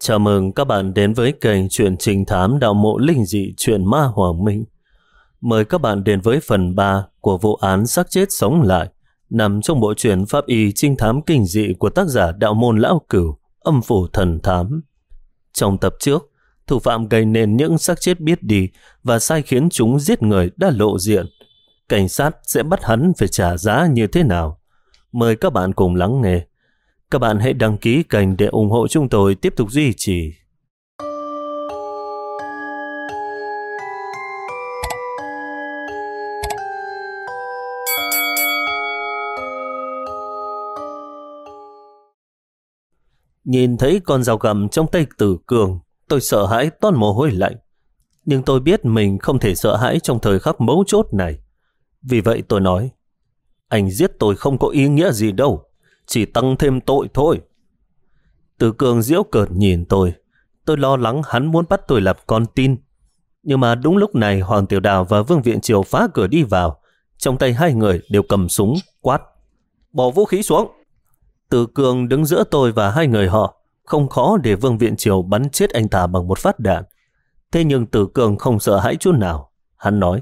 Chào mừng các bạn đến với kênh truyện trinh thám đạo mộ linh dị truyện ma Hoàng Minh. Mời các bạn đến với phần 3 của vụ án xác chết sống lại, nằm trong bộ truyện pháp y trinh thám kinh dị của tác giả đạo môn lão cửu, âm phủ thần thám. Trong tập trước, thủ phạm gây nên những xác chết biết đi và sai khiến chúng giết người đã lộ diện. Cảnh sát sẽ bắt hắn phải trả giá như thế nào? Mời các bạn cùng lắng nghe. Các bạn hãy đăng ký kênh để ủng hộ chúng tôi tiếp tục duy trì. Nhìn thấy con dao găm trong tay Tử Cường, tôi sợ hãi toát mồ hôi lạnh. Nhưng tôi biết mình không thể sợ hãi trong thời khắc mấu chốt này. Vì vậy tôi nói, anh giết tôi không có ý nghĩa gì đâu, chỉ tăng thêm tội thôi. Tử Cường giễu cợt nhìn tôi lo lắng hắn muốn bắt tôi làm con tin. Nhưng mà đúng lúc này Hoàng Tiểu Đào và Vương Viện Triều phá cửa đi vào. Trong tay hai người đều cầm súng, quát: bỏ vũ khí xuống. Tử Cường đứng giữa tôi và hai người họ. Không khó để Vương Viện Triều bắn chết anh ta bằng một phát đạn. Thế nhưng Tử Cường không sợ hãi chút nào. Hắn nói: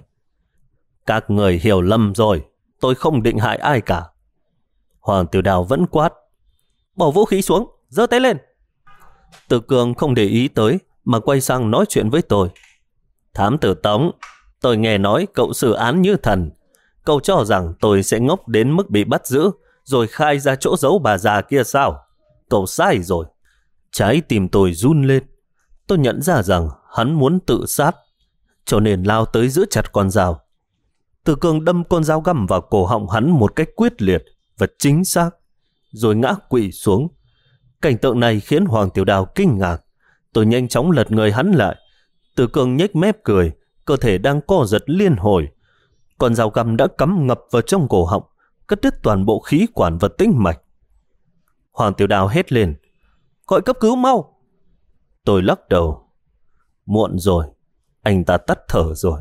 các người hiểu lầm rồi, tôi không định hại ai cả. Hoàng Tiểu Đào vẫn quát: bỏ vũ khí xuống, giơ tay lên. Tử Cường không để ý tới mà quay sang nói chuyện với tôi: thám tử Tống, tôi nghe nói cậu xử án như thần. Cậu cho rằng tôi sẽ ngốc đến mức bị bắt giữ rồi khai ra chỗ giấu bà già kia sao? Cậu sai rồi. Trái tim tôi run lên. Tôi nhận ra rằng hắn muốn tự sát, cho nên lao tới giữ chặt con dao. Tử Cường đâm con dao găm vào cổ họng hắn một cách quyết liệt và chính xác, rồi ngã quỵ xuống. Cảnh tượng này khiến Hoàng Tiểu Đào kinh ngạc. Tôi nhanh chóng lật người hắn lại. Tử Cường nhếch mép cười, cơ thể đang co giật liên hồi. Con dao găm đã cắm ngập vào trong cổ họng, cắt đứt toàn bộ khí quản và tĩnh mạch. Hoàng Tiểu Đào hét lên: gọi cấp cứu mau. Tôi lắc đầu: muộn rồi, anh ta tắt thở rồi.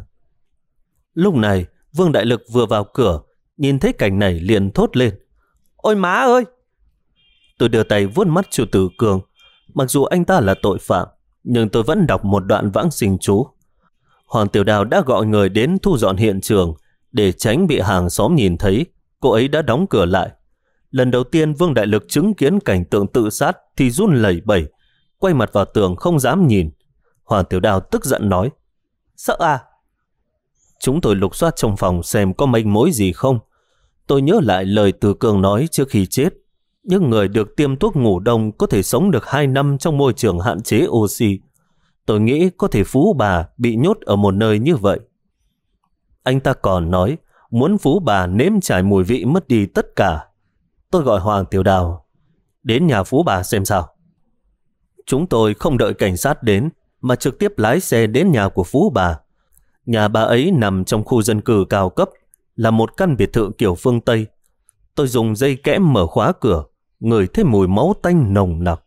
Lúc này Vương Đại Lực vừa vào cửa, nhìn thấy cảnh này liền thốt lên: ôi má ơi! Tôi đưa tay vuốt mắt cho Tử Cường. Mặc dù anh ta là tội phạm, nhưng tôi vẫn đọc một đoạn vãng sinh chú. Hoàng Tiểu Đào đã gọi người đến thu dọn hiện trường. Để tránh bị hàng xóm nhìn thấy, cô ấy đã đóng cửa lại. Lần đầu tiên Vương Đại Lực chứng kiến cảnh tượng tự sát thì run lẩy bẩy, quay mặt vào tường không dám nhìn. Hoàng Tiểu Đào tức giận nói: sợ à? Chúng tôi lục soát trong phòng xem có manh mối gì không. Tôi nhớ lại lời Tử Cường nói trước khi chết: những người được tiêm thuốc ngủ đông có thể sống được 2 năm trong môi trường hạn chế oxy. Tôi nghĩ có thể Phú Bà bị nhốt ở một nơi như vậy. Anh ta còn nói muốn Phú Bà nếm trải mùi vị mất đi tất cả. Tôi gọi Hoàng Tiểu Đào: đến nhà Phú Bà xem sao. Chúng tôi không đợi cảnh sát đến mà trực tiếp lái xe đến nhà của Phú Bà. Nhà bà ấy nằm trong khu dân cư cao cấp, là một căn biệt thự kiểu phương Tây. Tôi dùng dây kẽm mở khóa cửa, ngửi thấy mùi máu tanh nồng nặc.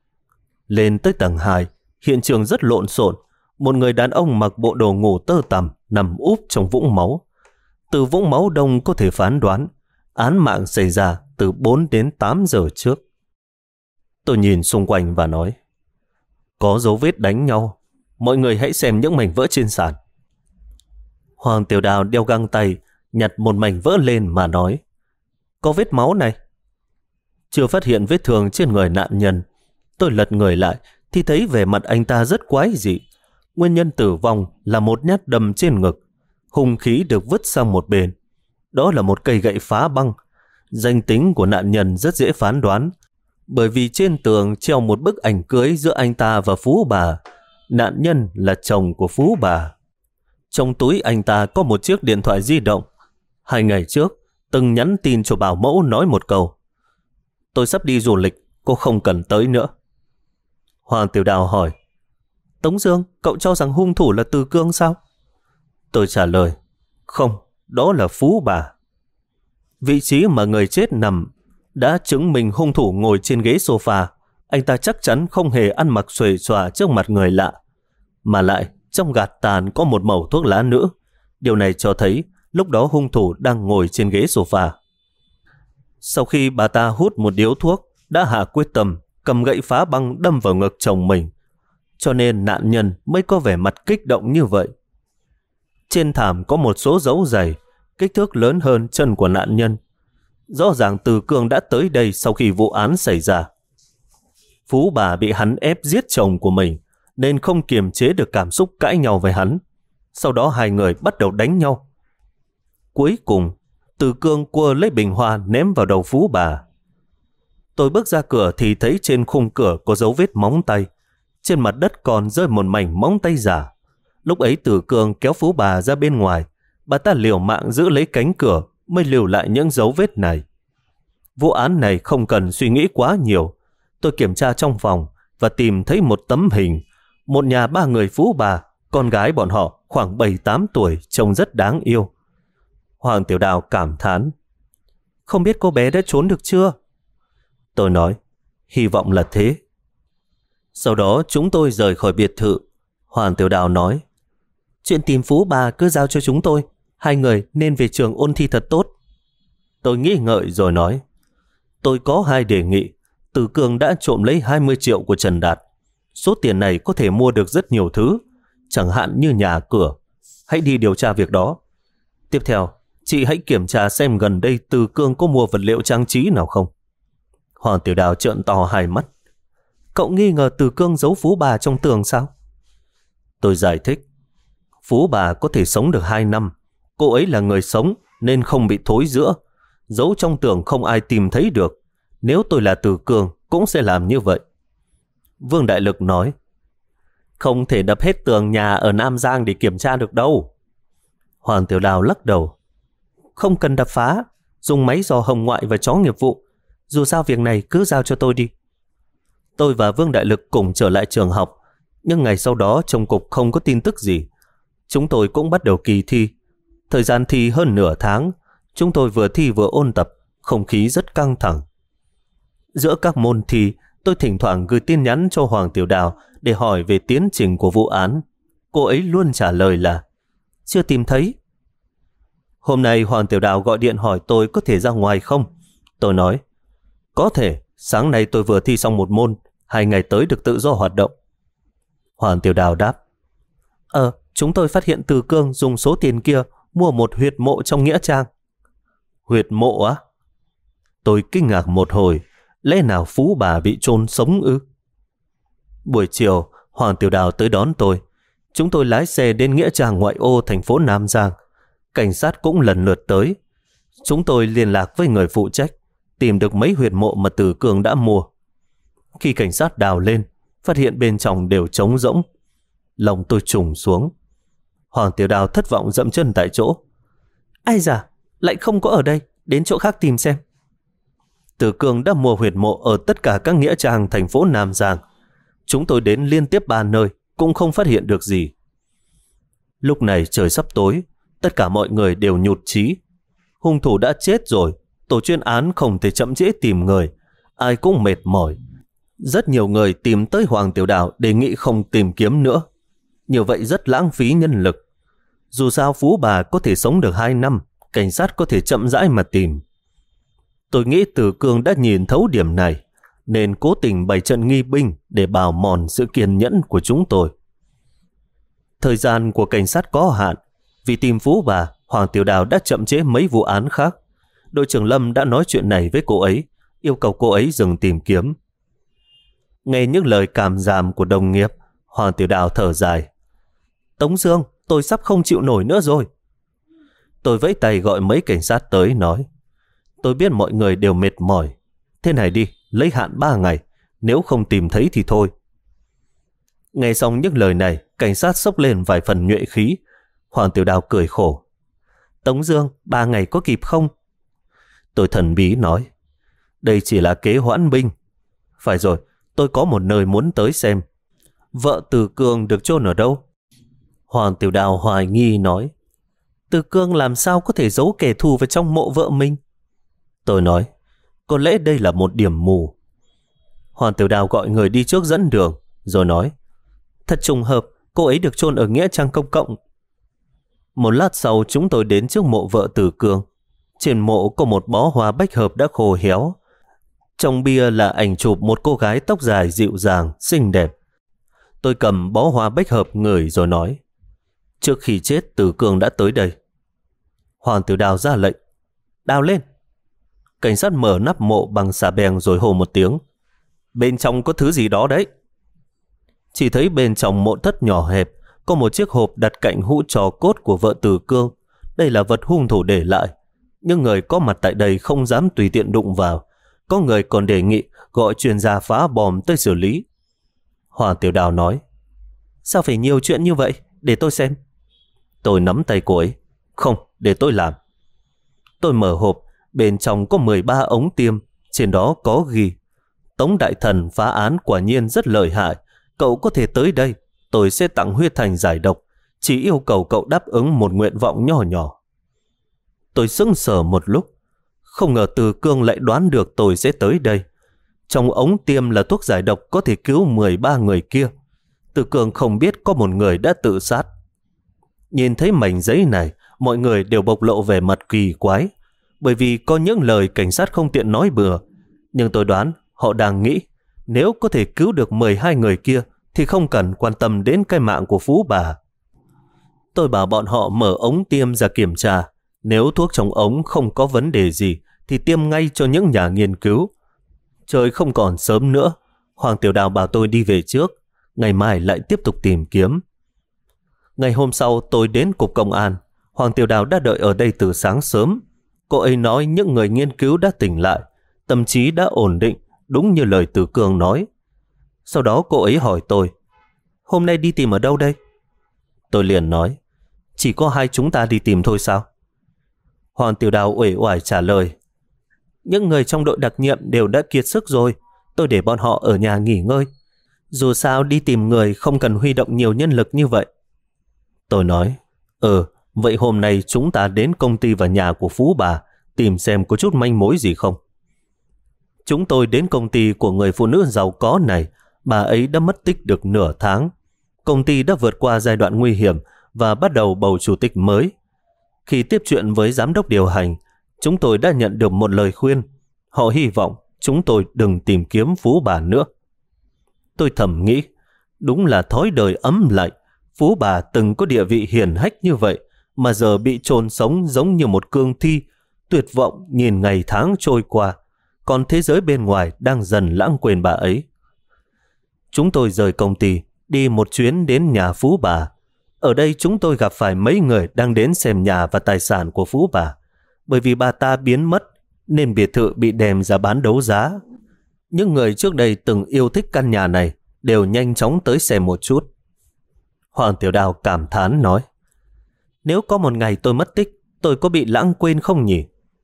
Lên tới tầng 2, hiện trường rất lộn xộn. Một người đàn ông mặc bộ đồ ngủ tơ tằm nằm úp trong vũng máu. Từ vũng máu đông có thể phán đoán án mạng xảy ra từ 4 đến 8 giờ trước. Tôi nhìn xung quanh và nói: có dấu vết đánh nhau, mọi người hãy xem những mảnh vỡ trên sàn. Hoàng Tiểu Đào đeo găng tay, nhặt một mảnh vỡ lên mà nói: có vết máu này. Chưa phát hiện vết thương trên người nạn nhân. Tôi lật người lại thì thấy vẻ mặt anh ta rất quái dị. Nguyên nhân tử vong là một nhát đâm trên ngực. Hung khí được vứt sang một bên. Đó là một cây gậy phá băng. Danh tính của nạn nhân rất dễ phán đoán, bởi vì trên tường treo một bức ảnh cưới giữa anh ta và Phú Bà. Nạn nhân là chồng của Phú Bà. Trong túi anh ta có một chiếc điện thoại di động. 2 ngày trước từng nhắn tin cho bảo mẫu nói một câu: tôi sắp đi du lịch, cô không cần tới nữa. Hoàng Tiểu Đào hỏi: Tống Dương, cậu cho rằng hung thủ là Từ Cương sao? Tôi trả lời: không, đó là Phú Bà. Vị trí mà người chết nằm đã chứng minh hung thủ ngồi trên ghế sofa. Anh ta chắc chắn không hề ăn mặc xuề xòa trước mặt người lạ. Mà lại trong gạt tàn có một mẩu thuốc lá nữa. Điều này cho thấy lúc đó hung thủ đang ngồi trên ghế sofa. Sau khi bà ta hút một điếu thuốc, đã hạ quyết tâm cầm gậy phá băng đâm vào ngực chồng mình, cho nên nạn nhân mới có vẻ mặt kích động như vậy. Trên thảm có một số dấu giày, kích thước lớn hơn chân của nạn nhân. Rõ ràng Từ Cương đã tới đây sau khi vụ án xảy ra. Phú bà bị hắn ép giết chồng của mình, nên không kiềm chế được cảm xúc cãi nhau với hắn. Sau đó hai người bắt đầu đánh nhau. Cuối cùng, Từ Cương quơ lấy bình hoa ném vào đầu Phú bà. Tôi bước ra cửa thì thấy trên khung cửa có dấu vết móng tay. Trên mặt đất còn rơi một mảnh móng tay giả. Lúc ấy Từ Cương kéo Phú bà ra bên ngoài. Bà ta liều mạng giữ lấy cánh cửa mới lưu lại những dấu vết này. Vụ án này không cần suy nghĩ quá nhiều. Tôi kiểm tra trong phòng và tìm thấy một tấm hình. Một nhà 3 người Phú bà, con gái bọn họ khoảng 7-8 tuổi, trông rất đáng yêu. Hoàng Tiểu Đào cảm thán: không biết cô bé đã trốn được chưa? Tôi nói: hy vọng là thế. Sau đó chúng tôi rời khỏi biệt thự. Hoàng Tiểu Đào nói: chuyện tìm Phú bà cứ giao cho chúng tôi. Hai người nên về trường ôn thi thật tốt. Tôi nghĩ ngợi rồi nói: tôi có 2 đề nghị. Từ Cương đã trộm lấy 20 triệu của Trần Đạt. Số tiền này có thể mua được rất nhiều thứ, chẳng hạn như nhà cửa. Hãy đi điều tra việc đó. Tiếp theo, chị hãy kiểm tra xem gần đây Từ Cương có mua vật liệu trang trí nào không. Hoàng Tiểu Đào trợn to hai mắt: cậu nghi ngờ Từ Cương giấu Phú bà trong tường sao? Tôi giải thích: Phú bà có thể sống được 2 năm. Cô ấy là người sống nên không bị thối rữa. Giấu trong tường không ai tìm thấy được. Nếu tôi là Từ Cương cũng sẽ làm như vậy. Vương Đại Lực nói: không thể đập hết tường nhà ở Nam Giang để kiểm tra được đâu. Hoàng Tiểu Đào lắc đầu: không cần đập phá, dùng máy dò hồng ngoại và chó nghiệp vụ. Dù sao việc này cứ giao cho tôi đi. Tôi và Vương Đại Lực cùng trở lại trường học. Nhưng ngày sau đó trong cục không có tin tức gì. Chúng tôi cũng bắt đầu kỳ thi. Thời gian thi hơn nửa tháng. Chúng tôi vừa thi vừa ôn tập. Không khí rất căng thẳng. Giữa các môn thi, tôi thỉnh thoảng gửi tin nhắn cho Hoàng Tiểu Đào để hỏi về tiến trình của vụ án. Cô ấy luôn trả lời là chưa tìm thấy. Hôm nay Hoàng Tiểu Đào gọi điện hỏi tôi có thể ra ngoài không. Tôi nói: có thể, sáng nay tôi vừa thi xong một môn, 2 ngày tới được tự do hoạt động. Hoàng Tiểu Đào đáp: chúng tôi phát hiện Từ Cương dùng số tiền kia mua một huyệt mộ trong nghĩa trang. Huyệt mộ á? Tôi kinh ngạc một hồi, lẽ nào Phú bà bị chôn sống ư? Buổi chiều, Hoàng Tiểu Đào tới đón tôi. Chúng tôi lái xe đến nghĩa trang ngoại ô thành phố Nam Giang. Cảnh sát cũng lần lượt tới. Chúng tôi liên lạc với người phụ trách, tìm được mấy huyệt mộ mà Từ Cương đã mua. Khi cảnh sát đào lên, phát hiện bên trong đều trống rỗng. Lòng tôi trùng xuống. Hoàng Tiểu Đào thất vọng dậm chân tại chỗ. Ai da, lại không có ở đây, đến chỗ khác tìm xem. Từ Cương đã mua huyệt mộ ở tất cả các nghĩa trang thành phố Nam Giang. Chúng tôi đến liên tiếp 3 nơi, cũng không phát hiện được gì. Lúc này trời sắp tối, tất cả mọi người đều nhụt chí. Hung thủ đã chết rồi, tổ chuyên án không thể chậm trễ tìm người. Ai cũng mệt mỏi. Rất nhiều người tìm tới Hoàng Tiểu Đào đề nghị không tìm kiếm nữa. Như vậy rất lãng phí nhân lực. Dù sao Phú bà có thể sống được 2 năm, cảnh sát có thể chậm rãi mà tìm. Tôi nghĩ Từ Cương đã nhìn thấu điểm này, nên cố tình bày trận nghi binh để bào mòn sự kiên nhẫn của chúng tôi. Thời gian của cảnh sát có hạn. Vì tìm Phú bà, Hoàng Tiểu Đào đã chậm trễ mấy vụ án khác. Đội trưởng Lâm đã nói chuyện này với cô ấy, yêu cầu cô ấy dừng tìm kiếm. Nghe những lời cảm giảm của đồng nghiệp, Hoàng Tiểu Đào thở dài. Tống Dương, tôi sắp không chịu nổi nữa rồi. Tôi vẫy tay gọi mấy cảnh sát tới nói: tôi biết mọi người đều mệt mỏi. Thế này đi, lấy hạn 3 ngày. Nếu không tìm thấy thì thôi. Nghe xong những lời này, cảnh sát xốc lên vài phần nhuệ khí. Hoàng Tiểu Đào cười khổ. Tống Dương, 3 ngày có kịp không? Tôi thần bí nói: đây chỉ là kế hoãn binh. Phải rồi, tôi có một nơi muốn tới xem. Vợ Từ Cương được chôn ở đâu? Hoàng Tiểu Đào hoài nghi nói: Từ Cương làm sao có thể giấu kẻ thù vào trong mộ vợ mình? Tôi nói: có lẽ đây là một điểm mù. Hoàng Tiểu Đào gọi người đi trước dẫn đường, rồi nói: thật trùng hợp, cô ấy được chôn ở nghĩa trang công cộng. Một lát sau chúng tôi đến trước mộ vợ Từ Cương. Trên mộ có một bó hoa bách hợp đã khô héo. Trong bia là ảnh chụp một cô gái tóc dài dịu dàng, xinh đẹp. Tôi cầm bó hoa bách hợp ngửi rồi nói, trước khi chết Từ Cương đã tới đây. Hoàng Tiểu Đào ra lệnh, đào lên. Cảnh sát mở nắp mộ bằng xà beng rồi hô một tiếng, bên trong có thứ gì đó đấy. Chỉ thấy bên trong mộ thất nhỏ hẹp có một chiếc hộp đặt cạnh hũ trò cốt của vợ Từ Cương. Đây là vật hung thủ để lại, nhưng người có mặt tại đây không dám tùy tiện đụng vào. Có người còn đề nghị gọi chuyên gia phá bom tới xử lý. Hoàng Tiểu Đào nói, sao phải nhiều chuyện như vậy, để tôi xem. Tôi nắm tay cô ấy, không, để tôi làm. Tôi mở hộp, bên trong có 13 ống tiêm, trên đó có ghi, Tống Đại Thần phá án quả nhiên rất lợi hại, cậu có thể tới đây, tôi sẽ tặng huyết thành giải độc, chỉ yêu cầu cậu đáp ứng một nguyện vọng nhỏ nhỏ. Tôi sững sờ một lúc, không ngờ Từ Cương lại đoán được tôi sẽ tới đây. Trong ống tiêm là thuốc giải độc có thể cứu 13 người kia. Từ Cương không biết có một người đã tự sát. Nhìn thấy mảnh giấy này, mọi người đều bộc lộ vẻ mặt kỳ quái, bởi vì có những lời cảnh sát không tiện nói bừa. Nhưng tôi đoán họ đang nghĩ, nếu có thể cứu được 12 người kia thì không cần quan tâm đến cái mạng của Phú bà. Tôi bảo bọn họ mở ống tiêm ra kiểm tra. Nếu thuốc trong ống không có vấn đề gì thì tiêm ngay cho những nhà nghiên cứu. Trời không còn sớm nữa, Hoàng Tiểu Đào bảo tôi đi về trước, ngày mai lại tiếp tục tìm kiếm. Ngày hôm sau tôi đến cục công an. Hoàng Tiểu Đào đã đợi ở đây từ sáng sớm. Cô ấy nói những người nghiên cứu đã tỉnh lại, tâm trí đã ổn định, đúng như lời Từ Cương nói. Sau đó cô ấy hỏi tôi, hôm nay đi tìm ở đâu đây? Tôi liền nói, chỉ có hai chúng ta đi tìm thôi sao? Hoàng Tiểu Đào uể oải trả lời, những người trong đội đặc nhiệm đều đã kiệt sức rồi, tôi để bọn họ ở nhà nghỉ ngơi. Dù sao đi tìm người không cần huy động nhiều nhân lực như vậy. Tôi nói, vậy hôm nay chúng ta đến công ty và nhà của Phú bà tìm xem có chút manh mối gì không. Chúng tôi đến công ty của người phụ nữ giàu có này. Bà ấy đã mất tích được nửa tháng. Công ty đã vượt qua giai đoạn nguy hiểm và bắt đầu bầu chủ tịch mới. Khi tiếp chuyện với giám đốc điều hành, chúng tôi đã nhận được một lời khuyên. Họ hy vọng chúng tôi đừng tìm kiếm Phú bà nữa. Tôi thầm nghĩ, đúng là thói đời ấm lạnh. Phú bà từng có địa vị hiển hách như vậy mà giờ bị chôn sống giống như một cương thi, tuyệt vọng nhìn ngày tháng trôi qua, còn thế giới bên ngoài đang dần lãng quên bà ấy. Chúng tôi rời công ty, đi một chuyến đến nhà Phú bà. Ở đây chúng tôi gặp phải mấy người đang đến xem nhà và tài sản của Phú bà. Bởi vì bà ta biến mất nên biệt thự bị đem ra bán đấu giá. Những người trước đây từng yêu thích căn nhà này đều nhanh chóng tới xem một chút. Hoàng Tiểu Đào cảm thán nói, nếu có một ngày tôi mất tích, tôi có bị lãng quên không nhỉ?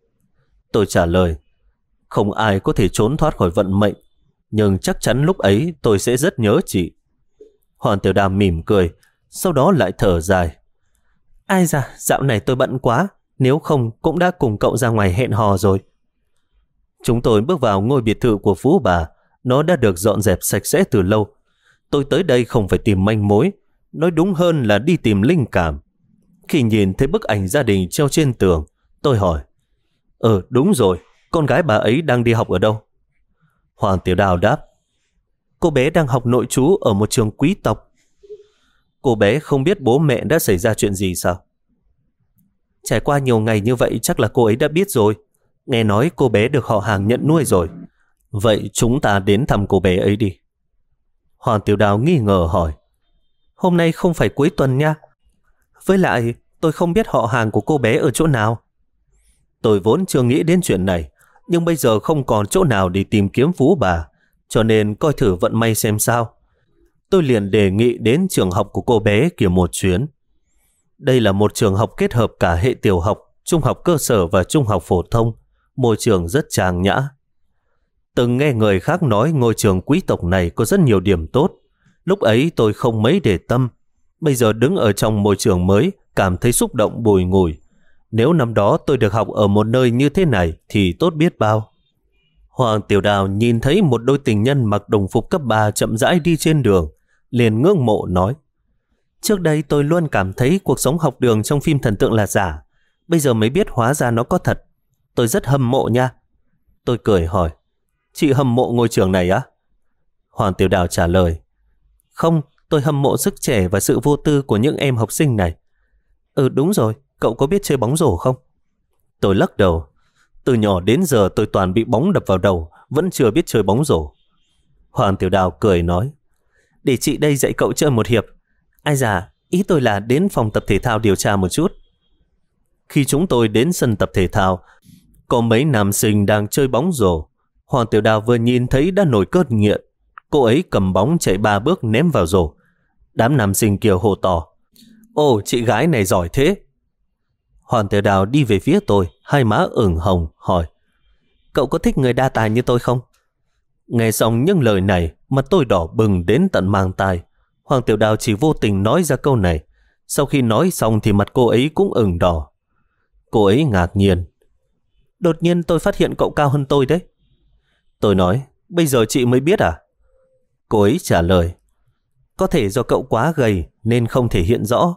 Tôi trả lời, không ai có thể trốn thoát khỏi vận mệnh, nhưng chắc chắn lúc ấy tôi sẽ rất nhớ chị. Hoàng Tiểu Đào mỉm cười, sau đó lại thở dài. Ai da, dạo này tôi bận quá, nếu không cũng đã cùng cậu ra ngoài hẹn hò rồi. Chúng tôi bước vào ngôi biệt thự của Phú bà. Nó đã được dọn dẹp sạch sẽ từ lâu. Tôi tới đây không phải tìm manh mối, nói đúng hơn là đi tìm linh cảm. Khi nhìn thấy bức ảnh gia đình treo trên tường, tôi hỏi, đúng rồi, con gái bà ấy đang đi học ở đâu? Hoàng Tiểu Đào đáp, cô bé đang học nội trú ở một trường quý tộc. Cô bé không biết bố mẹ đã xảy ra chuyện gì sao? Trải qua nhiều ngày như vậy chắc là cô ấy đã biết rồi. Nghe nói cô bé được họ hàng nhận nuôi rồi. Vậy chúng ta đến thăm cô bé ấy đi. Hoàng Tiểu Đào nghi ngờ hỏi, hôm nay không phải cuối tuần nha. Với lại tôi không biết họ hàng của cô bé ở chỗ nào. Tôi vốn chưa nghĩ đến chuyện này, nhưng bây giờ không còn chỗ nào để tìm kiếm Phú bà, cho nên coi thử vận may xem sao. Tôi liền đề nghị đến trường học của cô bé kia một chuyến. Đây là một trường học kết hợp cả hệ tiểu học, trung học cơ sở và trung học phổ thông. Môi trường rất trang nhã. Từng nghe người khác nói ngôi trường quý tộc này có rất nhiều điểm tốt. Lúc ấy tôi không mấy để tâm. Bây giờ đứng ở trong môi trường mới, cảm thấy xúc động bùi ngùi. Nếu năm đó tôi được học ở một nơi như thế này thì tốt biết bao. Hoàng Tiểu Đào nhìn thấy một đôi tình nhân mặc đồng phục cấp 3 chậm rãi đi trên đường, liền ngưỡng mộ nói, trước đây tôi luôn cảm thấy cuộc sống học đường trong phim thần tượng là giả, bây giờ mới biết hóa ra nó có thật. Tôi rất hâm mộ nha. Tôi cười hỏi, Chị hâm mộ ngôi trường này á? Hoàng Tiểu Đào trả lời. Không, tôi hâm mộ sức trẻ và sự vô tư của những em học sinh này. Đúng rồi, cậu có biết chơi bóng rổ không? Tôi lắc đầu. Từ nhỏ đến giờ tôi toàn bị bóng đập vào đầu, vẫn chưa biết chơi bóng rổ. Hoàng Tiểu Đào cười nói. Để chị đây dạy cậu chơi một hiệp. Ai già, ý tôi là đến phòng tập thể thao điều tra một chút. Khi chúng tôi đến sân tập thể thao, có mấy nam sinh đang chơi bóng rổ. Hoàng Tiểu Đào vừa nhìn thấy đã nổi cơn nghiện. Cô ấy cầm bóng chạy 3 bước ném vào rổ. Đám nam sinh kia hô to. Ồ, chị gái này giỏi thế. Hoàng Tiểu Đào đi về phía tôi, hai má ửng hồng, hỏi. Cậu có thích người đa tài như tôi không? Nghe xong những lời này, mặt tôi đỏ bừng đến tận mang tai. Hoàng Tiểu Đào chỉ vô tình nói ra câu này. Sau khi nói xong thì mặt cô ấy cũng ửng đỏ. Cô ấy ngạc nhiên. Đột nhiên tôi phát hiện cậu cao hơn tôi đấy. Tôi nói, bây giờ chị mới biết à? Cô ấy trả lời, có thể do cậu quá gầy nên không thể hiện rõ.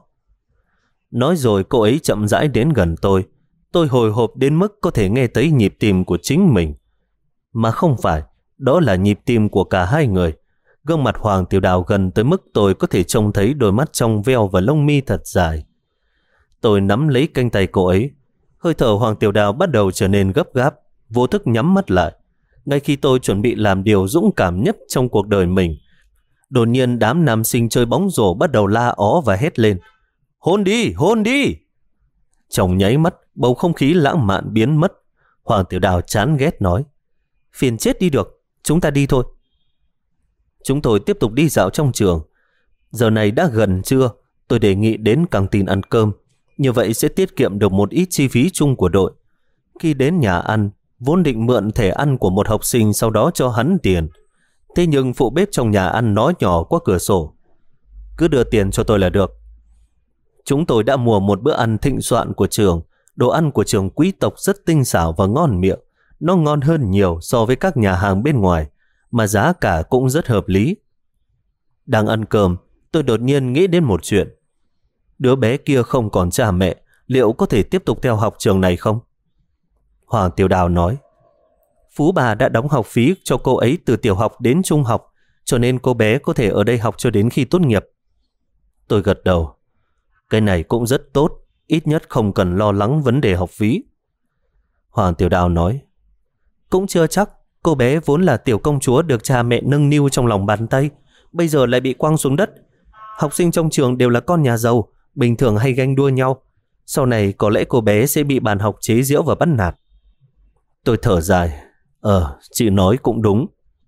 Nói rồi cô ấy chậm rãi đến gần tôi. Tôi hồi hộp đến mức có thể nghe thấy nhịp tim của chính mình. Mà không phải, đó là nhịp tim của cả hai người. Gương mặt Hoàng Tiểu Đào gần tới mức tôi có thể trông thấy đôi mắt trong veo và lông mi thật dài. Tôi nắm lấy cánh tay cô ấy. Hơi thở Hoàng Tiểu Đào bắt đầu trở nên gấp gáp, vô thức nhắm mắt lại. Ngay khi tôi chuẩn bị làm điều dũng cảm nhất trong cuộc đời mình, đột nhiên đám nam sinh chơi bóng rổ bắt đầu la ó và hét lên. Hôn đi, hôn đi! Trong nháy mắt, bầu không khí lãng mạn biến mất. Hoàng Tiểu Đào chán ghét nói. Phiền chết đi được, chúng ta đi thôi. Chúng tôi tiếp tục đi dạo trong trường. Giờ này đã gần trưa, tôi đề nghị đến căng tin ăn cơm. Như vậy sẽ tiết kiệm được một ít chi phí chung của đội. Khi đến nhà ăn, vốn định mượn thẻ ăn của một học sinh sau đó cho hắn tiền. Thế nhưng phụ bếp trong nhà ăn nói nhỏ qua cửa sổ. Cứ đưa tiền cho tôi là được. Chúng tôi đã mua một bữa ăn thịnh soạn của trường. Đồ ăn của trường quý tộc rất tinh xảo và ngon miệng. Nó ngon hơn nhiều so với các nhà hàng bên ngoài, mà giá cả cũng rất hợp lý. Đang ăn cơm, tôi đột nhiên nghĩ đến một chuyện. Đứa bé kia không còn cha mẹ, liệu có thể tiếp tục theo học trường này không? Hoàng Tiểu Đào nói. Phú bà đã đóng học phí cho cô ấy từ tiểu học đến trung học, cho nên cô bé có thể ở đây học cho đến khi tốt nghiệp. Tôi gật đầu. Cái này cũng rất tốt, ít nhất không cần lo lắng vấn đề học phí. Hoàng Tiểu Đào nói. Cũng chưa chắc, cô bé vốn là tiểu công chúa được cha mẹ nâng niu trong lòng bàn tay, bây giờ lại bị quăng xuống đất. Học sinh trong trường đều là con nhà giàu, bình thường hay ganh đua nhau. Sau này có lẽ cô bé sẽ bị bàn học chế giễu và bắt nạt. Tôi thở dài. Chị nói cũng đúng.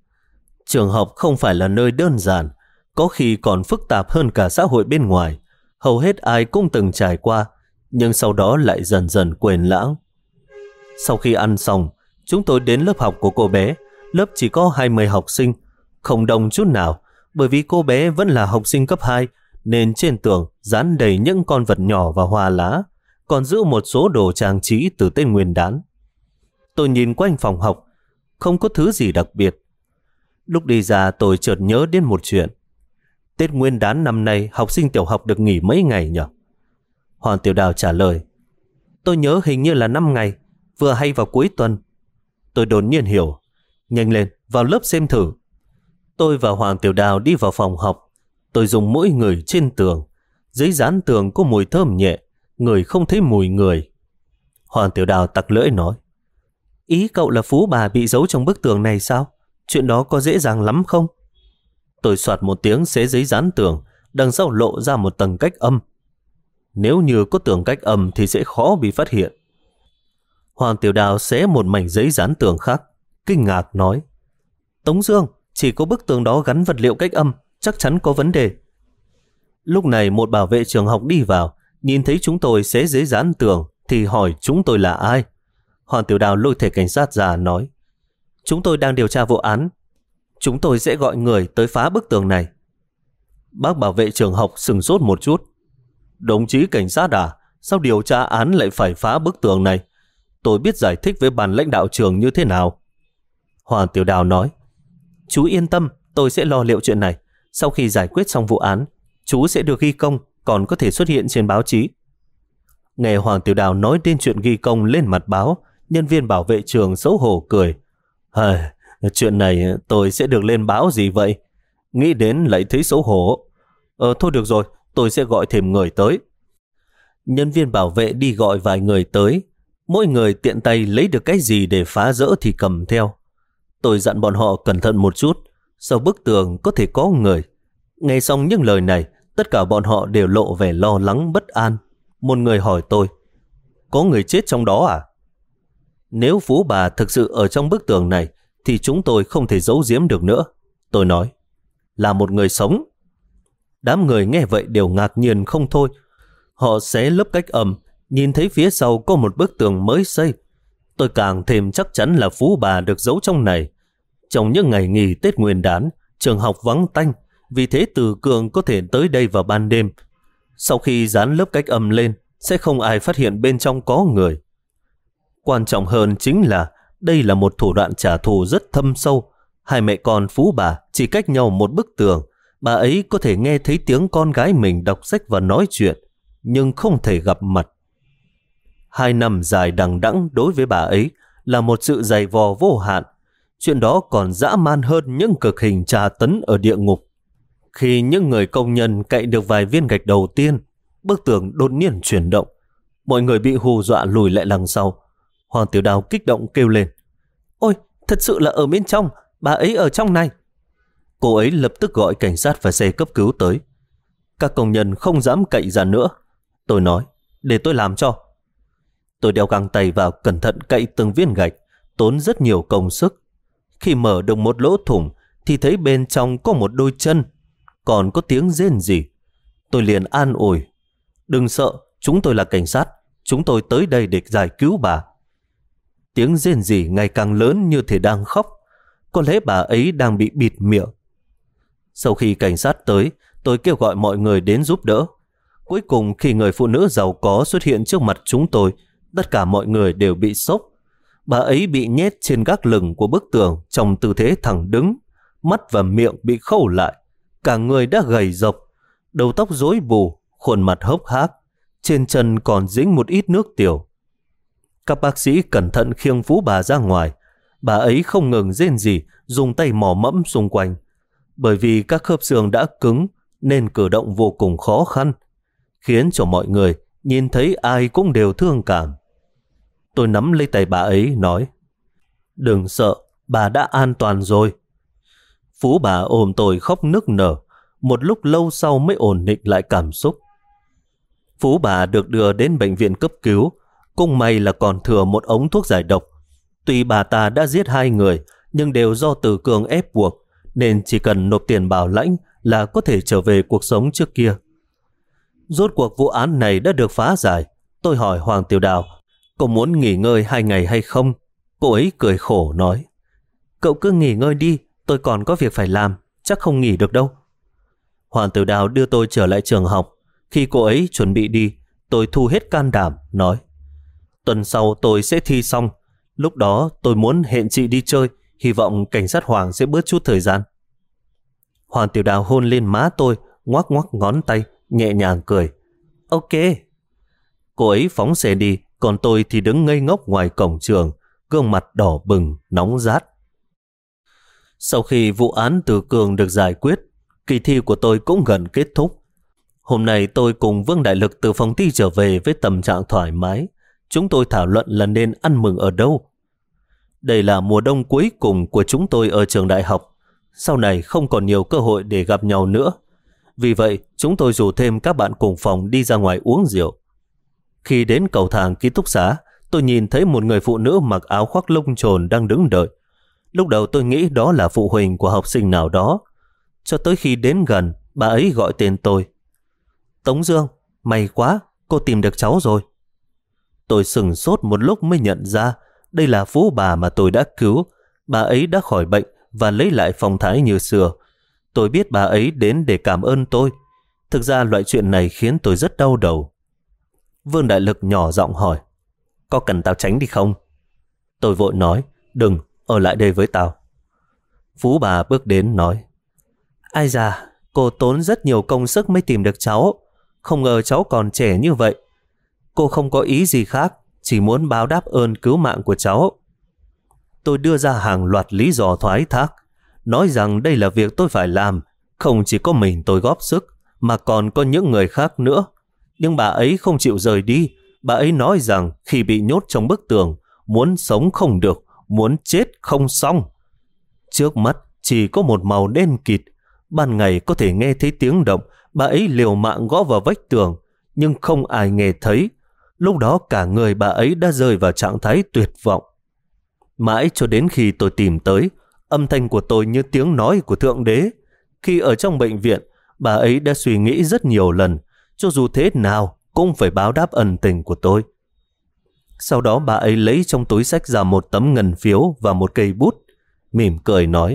Trường học không phải là nơi đơn giản, có khi còn phức tạp hơn cả xã hội bên ngoài. Hầu hết ai cũng từng trải qua, nhưng sau đó lại dần dần quên lãng. Sau khi ăn xong, chúng tôi đến lớp học của cô bé. Lớp chỉ có 20 học sinh, không đông chút nào, bởi vì cô bé vẫn là học sinh cấp 2, nên trên tường dán đầy những con vật nhỏ và hoa lá, còn giữ một số đồ trang trí từ Tết Nguyên đán. Tôi nhìn quanh phòng học, không có thứ gì đặc biệt. Lúc đi ra tôi chợt nhớ đến một chuyện. Tết Nguyên đán năm nay học sinh tiểu học được nghỉ mấy ngày nhỉ? Hoàng Tiểu Đào trả lời. Tôi nhớ hình như là 5 ngày, vừa hay vào cuối tuần. Tôi đột nhiên hiểu. Nhanh lên, vào lớp xem thử. Tôi và Hoàng Tiểu Đào đi vào phòng học. Tôi dùng mũi ngửi trên tường. Giấy dán tường có mùi thơm nhẹ, ngửi không thấy mùi người. Hoàng Tiểu Đào tặc lưỡi nói. Ý cậu là Phú bà bị giấu trong bức tường này sao? Chuyện đó có dễ dàng lắm không? Tôi soạt một tiếng xé giấy dán tường, đằng sau lộ ra một tầng cách âm. Nếu như có tường cách âm thì sẽ khó bị phát hiện. Hoàng Tiểu Đào xé một mảnh giấy dán tường khác, kinh ngạc nói. Tống Dương, chỉ có bức tường đó gắn vật liệu cách âm, chắc chắn có vấn đề. Lúc này một bảo vệ trường học đi vào, nhìn thấy chúng tôi xé giấy dán tường thì hỏi chúng tôi là ai. Hoàng Tiểu Đào lôi thẻ cảnh sát ra nói. Chúng tôi đang điều tra vụ án. Chúng tôi sẽ gọi người tới phá bức tường này. Bác bảo vệ trường học sửng sốt một chút. Đồng chí cảnh sát à? Sao điều tra án lại phải phá bức tường này? Tôi biết giải thích với ban lãnh đạo trường như thế nào. Hoàng Tiểu Đào nói. Chú yên tâm, tôi sẽ lo liệu chuyện này. Sau khi giải quyết xong vụ án, chú sẽ được ghi công, còn có thể xuất hiện trên báo chí. Nghe Hoàng Tiểu Đào nói đến chuyện ghi công lên mặt báo, nhân viên bảo vệ trường xấu hổ cười. Chuyện này tôi sẽ được lên báo gì vậy? Nghĩ đến lại thấy xấu hổ. Thôi được rồi, tôi sẽ gọi thêm người tới. Nhân viên bảo vệ đi gọi vài người tới. Mỗi người tiện tay lấy được cái gì để phá rỡ thì cầm theo. Tôi dặn bọn họ cẩn thận một chút, sau bức tường có thể có người. Nghe xong những lời này, tất cả bọn họ đều lộ vẻ lo lắng bất an. Một người hỏi tôi, có người chết trong đó à? Nếu Phú bà thực sự ở trong bức tường này thì chúng tôi không thể giấu giếm được nữa. Tôi nói, là một người sống. Đám người nghe vậy đều ngạc nhiên không thôi. Họ xé lớp cách âm, nhìn thấy phía sau có một bức tường mới xây. Tôi càng thêm chắc chắn là Phú bà được giấu trong này. Trong những ngày nghỉ Tết Nguyên đán, trường học vắng tanh, vì thế Từ Cường có thể tới đây vào ban đêm. Sau khi dán lớp cách âm lên, sẽ không ai phát hiện bên trong có người. Quan trọng hơn chính là đây là một thủ đoạn trả thù rất thâm sâu. Hai mẹ con Phú bà chỉ cách nhau một bức tường. Bà ấy có thể nghe thấy tiếng con gái mình đọc sách và nói chuyện, nhưng không thể gặp mặt. 2 năm dài đằng đẵng đối với bà ấy là một sự dày vò vô hạn. Chuyện đó còn dã man hơn những cực hình tra tấn ở địa ngục. Khi những người công nhân cậy được vài viên gạch đầu tiên, bức tường đột nhiên chuyển động. Mọi người bị hù dọa lùi lại đằng sau. Hoàng Tiểu Đào kích động kêu lên, ôi, thật sự là ở bên trong, bà ấy ở trong này. Cô ấy lập tức gọi cảnh sát và xe cấp cứu tới. Các công nhân không dám cậy ra nữa. Tôi nói, để tôi làm cho. Tôi đeo găng tay vào cẩn thận cậy từng viên gạch, tốn rất nhiều công sức. Khi mở được một lỗ thủng thì thấy bên trong có một đôi chân, còn có tiếng rên rỉ. Tôi liền an ủi, đừng sợ, chúng tôi là cảnh sát, chúng tôi tới đây để giải cứu bà. Tiếng rên rỉ ngày càng lớn như thể đang khóc. Có lẽ bà ấy đang bị bịt miệng. Sau khi cảnh sát tới, tôi kêu gọi mọi người đến giúp đỡ. Cuối cùng khi người phụ nữ giàu có xuất hiện trước mặt chúng tôi, tất cả mọi người đều bị sốc. Bà ấy bị nhét trên gác lửng của bức tường trong tư thế thẳng đứng, mắt và miệng bị khâu lại, cả người đã gầy rộc, đầu tóc rối bù, khuôn mặt hốc hác, trên chân còn dính một ít nước tiểu. Các bác sĩ cẩn thận khiêng Phú bà ra ngoài. Bà ấy không ngừng rên rỉ, dùng tay mò mẫm xung quanh. Bởi vì các khớp xương đã cứng nên cử động vô cùng khó khăn, khiến cho mọi người nhìn thấy ai cũng đều thương cảm. Tôi nắm lấy tay bà ấy nói, đừng sợ, bà đã an toàn rồi. Phú bà ôm tôi khóc nức nở, một lúc lâu sau mới ổn định lại cảm xúc. Phú bà được đưa đến bệnh viện cấp cứu, cũng may là còn thừa một ống thuốc giải độc. Tuy bà ta đã giết 2 người, nhưng đều do Từ Cường ép buộc, nên chỉ cần nộp tiền bảo lãnh là có thể trở về cuộc sống trước kia. Rốt cuộc vụ án này đã được phá giải. Tôi hỏi Hoàng Tiểu Đào, cậu muốn nghỉ ngơi 2 ngày hay không? Cô ấy cười khổ nói, cậu cứ nghỉ ngơi đi, tôi còn có việc phải làm, chắc không nghỉ được đâu. Hoàng Tiểu Đào đưa tôi trở lại trường học. Khi cô ấy chuẩn bị đi, tôi thu hết can đảm, nói, tuần sau tôi sẽ thi xong. Lúc đó tôi muốn hẹn chị đi chơi, hy vọng cảnh sát Hoàng sẽ bớt chút thời gian. Hoàng Tiểu Đào hôn lên má tôi, ngoắc ngoắc ngón tay, nhẹ nhàng cười. Ok. Cô ấy phóng xe đi, còn tôi thì đứng ngây ngốc ngoài cổng trường, gương mặt đỏ bừng, nóng rát. Sau khi vụ án Từ Cường được giải quyết, kỳ thi của tôi cũng gần kết thúc. Hôm nay tôi cùng Vương Đại Lực từ phòng thi trở về với tâm trạng thoải mái. Chúng tôi thảo luận là nên ăn mừng ở đâu. Đây là mùa đông cuối cùng của chúng tôi ở trường đại học. Sau này không còn nhiều cơ hội để gặp nhau nữa. Vì vậy, chúng tôi rủ thêm các bạn cùng phòng đi ra ngoài uống rượu. Khi đến cầu thang ký túc xá, tôi nhìn thấy một người phụ nữ mặc áo khoác lông trồn đang đứng đợi. Lúc đầu tôi nghĩ đó là phụ huynh của học sinh nào đó. Cho tới khi đến gần, bà ấy gọi tên tôi. Tống Dương, may quá, cô tìm được cháu rồi. Tôi sửng sốt một lúc mới nhận ra đây là Phú bà mà tôi đã cứu. Bà ấy đã khỏi bệnh và lấy lại phong thái như xưa. Tôi biết bà ấy đến để cảm ơn tôi. Thực ra loại chuyện này khiến tôi rất đau đầu. Vương Đại Lực nhỏ giọng hỏi, có cần tao tránh đi không? Tôi vội nói, đừng, ở lại đây với tao. Phú bà bước đến nói, ai da, cô tốn rất nhiều công sức mới tìm được cháu. Không ngờ cháu còn trẻ như vậy. Cô không có ý gì khác, chỉ muốn báo đáp ơn cứu mạng của cháu. tôi đưa ra hàng loạt lý do thoái thác, nói rằng đây là việc tôi phải làm, không chỉ có mình tôi góp sức, mà còn có những người khác nữa. Nhưng bà ấy không chịu rời đi. Bà ấy nói rằng khi bị nhốt trong bức tường, muốn sống không được, muốn chết không xong. Trước mắt chỉ có một màu đen kịt. Ban ngày có thể nghe thấy tiếng động, bà ấy liều mạng gõ vào vách tường, nhưng không ai nghe thấy. Lúc đó cả người bà ấy đã rơi vào trạng thái tuyệt vọng. Mãi cho đến khi tôi tìm tới, âm thanh của tôi như tiếng nói của Thượng Đế. Khi ở trong bệnh viện, bà ấy đã suy nghĩ rất nhiều lần, cho dù thế nào cũng phải báo đáp ân tình của tôi. Sau đó bà ấy lấy trong túi xách ra một tấm ngân phiếu và một cây bút, mỉm cười nói: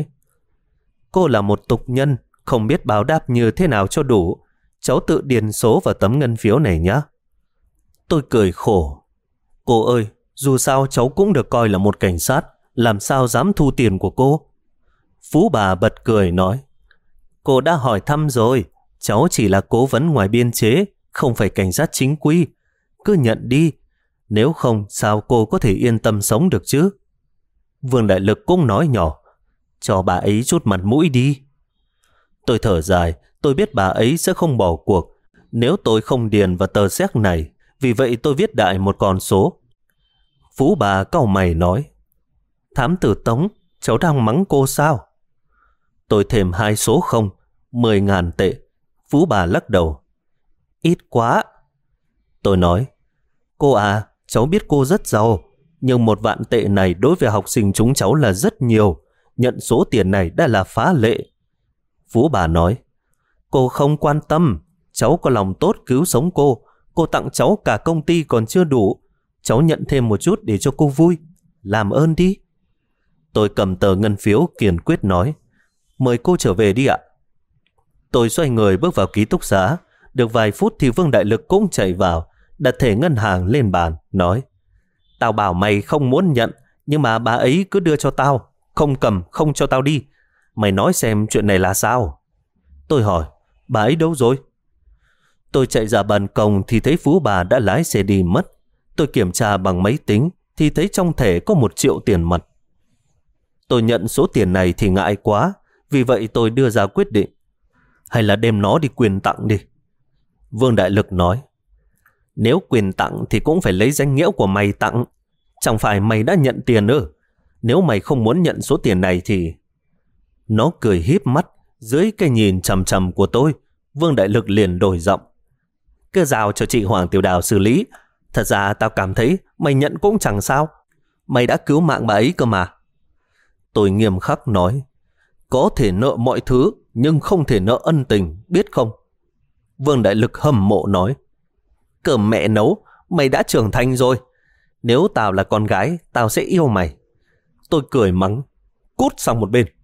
cô là một tục nhân, không biết báo đáp như thế nào cho đủ. Cháu tự điền số vào tấm ngân phiếu này nhé. Tôi cười khổ. Cô ơi, dù sao cháu cũng được coi là một cảnh sát, làm sao dám thu tiền của cô? Phú bà bật cười nói: cô đã hỏi thăm rồi, cháu chỉ là cố vấn ngoài biên chế, không phải cảnh sát chính quy. Cứ nhận đi, nếu không sao cô có thể yên tâm sống được chứ? Vương Đại Lực cũng nói nhỏ: cho bà ấy chút mặt mũi đi. Tôi thở dài, tôi biết bà ấy sẽ không bỏ cuộc nếu tôi không điền vào tờ séc này, vì vậy tôi viết đại một con số. Phú bà cau mày nói: thám tử Tống, cháu đang mắng cô sao? Tôi thêm 2 số không, 10.000 tệ. Phú bà lắc đầu: ít quá. Tôi nói: cô à, cháu biết cô rất giàu, nhưng 1 vạn tệ này đối với học sinh chúng cháu là rất nhiều. Nhận số tiền này đã là phá lệ. Phú bà nói: cô không quan tâm, cháu có lòng tốt cứu sống cô tặng cháu cả công ty còn chưa đủ. Cháu nhận thêm một chút để cho cô vui, làm ơn đi. Tôi cầm tờ ngân phiếu kiên quyết nói: mời cô trở về đi ạ. Tôi xoay người bước vào ký túc xá. Được vài phút thì Vương Đại Lực cũng chạy vào, đặt thẻ ngân hàng lên bàn, nói: tao bảo mày không muốn nhận, nhưng mà bà ấy cứ đưa cho tao, không cầm không cho tao đi. Mày nói xem chuyện này là sao? Tôi hỏi: bà ấy đâu rồi? Tôi chạy ra ban công thì thấy Phú bà đã lái xe đi mất. Tôi kiểm tra bằng máy tính thì thấy trong thẻ có 1 triệu tiền mặt. Tôi nhận số tiền này thì ngại quá, vì vậy tôi đưa ra quyết định: hay là đem nó đi quyên tặng đi. Vương Đại Lực nói: nếu quyên tặng thì cũng phải lấy danh nghĩa của mày tặng, chẳng phải mày đã nhận tiền ư? Nếu mày không muốn nhận số tiền này thì... Nó cười híp mắt dưới cái nhìn chằm chằm của tôi. Vương Đại Lực liền đổi giọng: cứ giao cho chị Hoàng Tiểu Đào xử lý. Thật ra tao cảm thấy mày nhận cũng chẳng sao, mày đã cứu mạng bà ấy cơ mà. Tôi nghiêm khắc nói: có thể nợ mọi thứ, nhưng không thể nợ ân tình, biết không? Vương Đại Lực hâm mộ nói: cơm mẹ nấu, mày đã trưởng thành rồi. Nếu tao là con gái, tao sẽ yêu mày. Tôi cười mắng: cút sang một bên.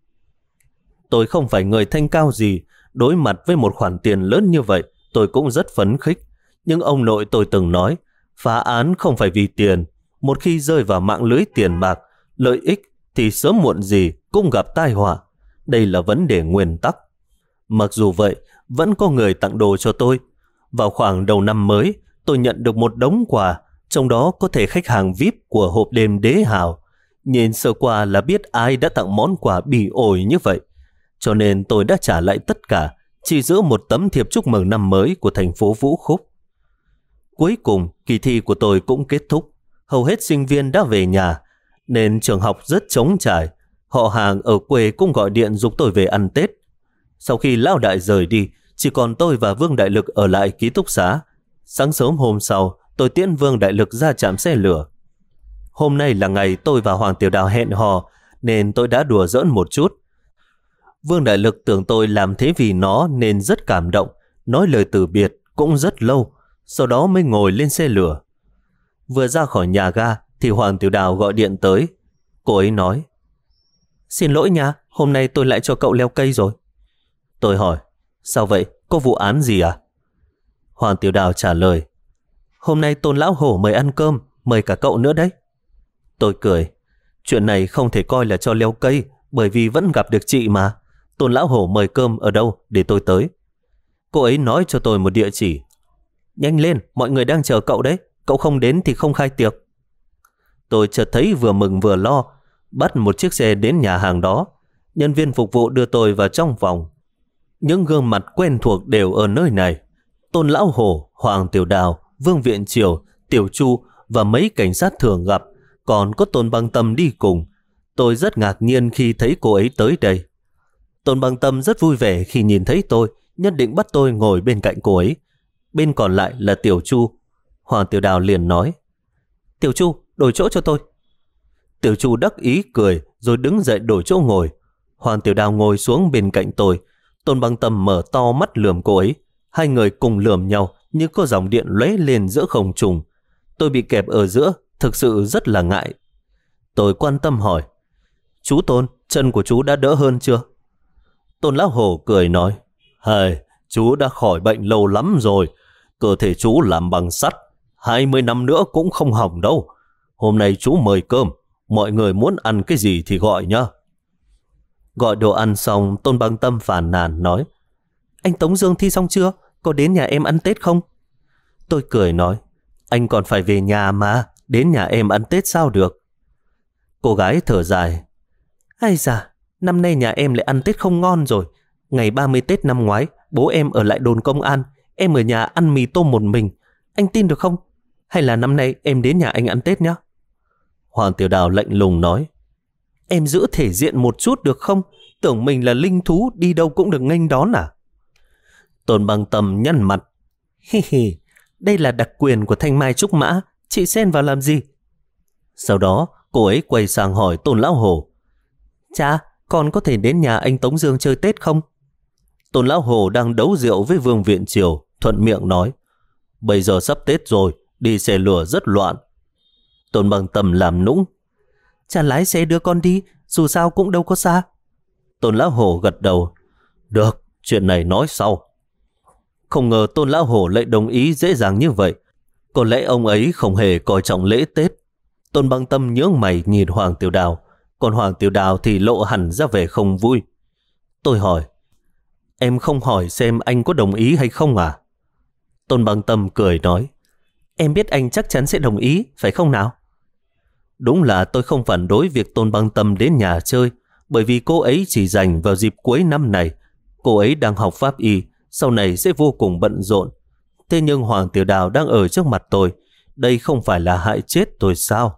Tôi không phải người thanh cao gì, đối mặt với một khoản tiền lớn như vậy, tôi cũng rất phấn khích. Nhưng ông nội tôi từng nói, phá án không phải vì tiền. Một khi rơi vào mạng lưới tiền bạc, lợi ích, thì sớm muộn gì cũng gặp tai họa. Đây là vấn đề nguyên tắc. Mặc dù vậy, vẫn có người tặng đồ cho tôi. Vào khoảng đầu năm mới, tôi nhận được một đống quà, trong đó có thể khách hàng VIP của hộp đêm Đế Hào. Nhìn sơ qua là biết ai đã tặng món quà bỉ ổi như vậy. Cho nên tôi đã trả lại tất cả, chỉ giữ một tấm thiệp chúc mừng năm mới của thành phố Vũ Khúc. Cuối cùng, kỳ thi của tôi cũng kết thúc. Hầu hết sinh viên đã về nhà, nên trường học rất trống trải. Họ hàng ở quê cũng gọi điện giúp tôi về ăn Tết. Sau khi lão đại rời đi, chỉ còn tôi và Vương Đại Lực ở lại ký túc xá. Sáng sớm hôm sau, tôi tiễn Vương Đại Lực ra trạm xe lửa. Hôm nay là ngày tôi và Hoàng Tiểu Đào hẹn hò, nên tôi đã đùa giỡn một chút. Vương Đại Lực tưởng tôi làm thế vì nó nên rất cảm động, nói lời từ biệt cũng rất lâu, sau đó mới ngồi lên xe lửa. Vừa ra khỏi nhà ga thì Hoàng Tiểu Đào gọi điện tới. Cô ấy nói: xin lỗi nha, hôm nay tôi lại cho cậu leo cây rồi. Tôi hỏi: sao vậy, có vụ án gì à? Hoàng Tiểu Đào trả lời: hôm nay Tôn Lão Hổ mời ăn cơm, mời cả cậu nữa đấy. Tôi cười: chuyện này không thể coi là cho leo cây, bởi vì vẫn gặp được chị mà. Tôn Lão Hổ mời cơm ở đâu để tôi tới? Cô ấy nói cho tôi một địa chỉ. Nhanh lên, mọi người đang chờ cậu đấy, cậu không đến thì không khai tiệc. Tôi chợt thấy vừa mừng vừa lo. bắt một chiếc xe đến nhà hàng đó. Nhân viên phục vụ đưa tôi vào trong phòng. Những gương mặt quen thuộc đều ở nơi này. Tôn Lão Hổ, Hoàng Tiểu Đào, Vương Viện Triều, Tiểu Chu và mấy cảnh sát thường gặp, còn có Tôn Băng Tâm đi cùng. Tôi rất ngạc nhiên khi thấy cô ấy tới đây. Tôn Băng Tâm rất vui vẻ khi nhìn thấy tôi, nhất định bắt tôi ngồi bên cạnh cô ấy. Bên còn lại là Tiểu Chu. Hoàng Tiểu Đào liền nói: Tiểu Chu, đổi chỗ cho tôi. Tiểu Chu đắc ý cười rồi đứng dậy đổi chỗ ngồi. Hoàng Tiểu Đào ngồi xuống bên cạnh tôi. Tôn Băng Tâm mở to mắt lườm cô ấy. Hai người cùng lườm nhau như có dòng điện lóe lên giữa không trung. Tôi bị kẹp ở giữa, thực sự rất là ngại. Tôi quan tâm hỏi: Chú Tôn, chân của chú đã đỡ hơn chưa? Tôn Lão Hổ cười nói: chú đã khỏi bệnh lâu lắm rồi. Cơ thể chú làm bằng sắt, 20 năm nữa cũng không hỏng đâu. Hôm nay chú mời cơm, mọi người muốn ăn cái gì thì gọi nhá. Gọi đồ ăn xong, Tôn Băng Tâm phàn nàn nói: Anh Tống Dương thi xong chưa? Có đến nhà em ăn Tết không? Tôi cười nói: Anh còn phải về nhà mà, đến nhà em ăn Tết sao được? Cô gái thở dài: Ai da, năm nay nhà em lại ăn Tết không ngon rồi. Ngày 30 Tết năm ngoái, bố em ở lại đồn công an, em ở nhà ăn mì tôm một mình. Anh tin được không? Hay là năm nay em đến nhà anh ăn Tết nhé? Hoàng Tiểu Đào lạnh lùng nói: Em giữ thể diện một chút được không? Tưởng mình là linh thú đi đâu cũng được nghênh đón à? Tôn Băng Tâm nhăn mặt: Hi hi, đây là đặc quyền của Thanh Mai Trúc Mã, chị xen vào làm gì? Sau đó cô ấy quay sang hỏi Tôn Lão Hổ: Cha, con có thể đến nhà anh Tống Dương chơi Tết không? Tôn Lão Hổ đang đấu rượu với Vương Viện Triều, thuận miệng nói: Bây giờ sắp Tết rồi, đi xe lửa rất loạn. Tôn Băng Tâm làm nũng: Cha lái xe đưa con đi, dù sao cũng đâu có xa. Tôn Lão Hổ gật đầu: Được, chuyện này nói sau. Không ngờ Tôn Lão Hổ lại đồng ý dễ dàng như vậy. Có lẽ ông ấy không hề coi trọng lễ Tết. Tôn Băng Tâm nhướng mày nhìn Hoàng Tiểu Đào, còn Hoàng Tiểu Đào thì lộ hẳn ra vẻ không vui. Tôi hỏi: Em không hỏi xem anh có đồng ý hay không à? Tôn Băng Tâm cười nói: Em biết anh chắc chắn sẽ đồng ý, phải không nào? Đúng là tôi không phản đối việc Tôn Băng Tâm đến nhà chơi, bởi vì cô ấy chỉ dành vào dịp cuối năm này. Cô ấy đang học pháp y, sau này sẽ vô cùng bận rộn. Thế nhưng Hoàng Tiểu Đào đang ở trước mặt tôi, đây không phải là hại chết tôi sao?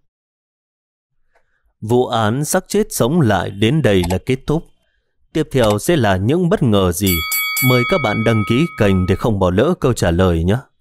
Vụ án xác chết sống lại đến đây là kết thúc. Tiếp theo sẽ là những bất ngờ gì? Mời các bạn đăng ký kênh để không bỏ lỡ câu trả lời nhé.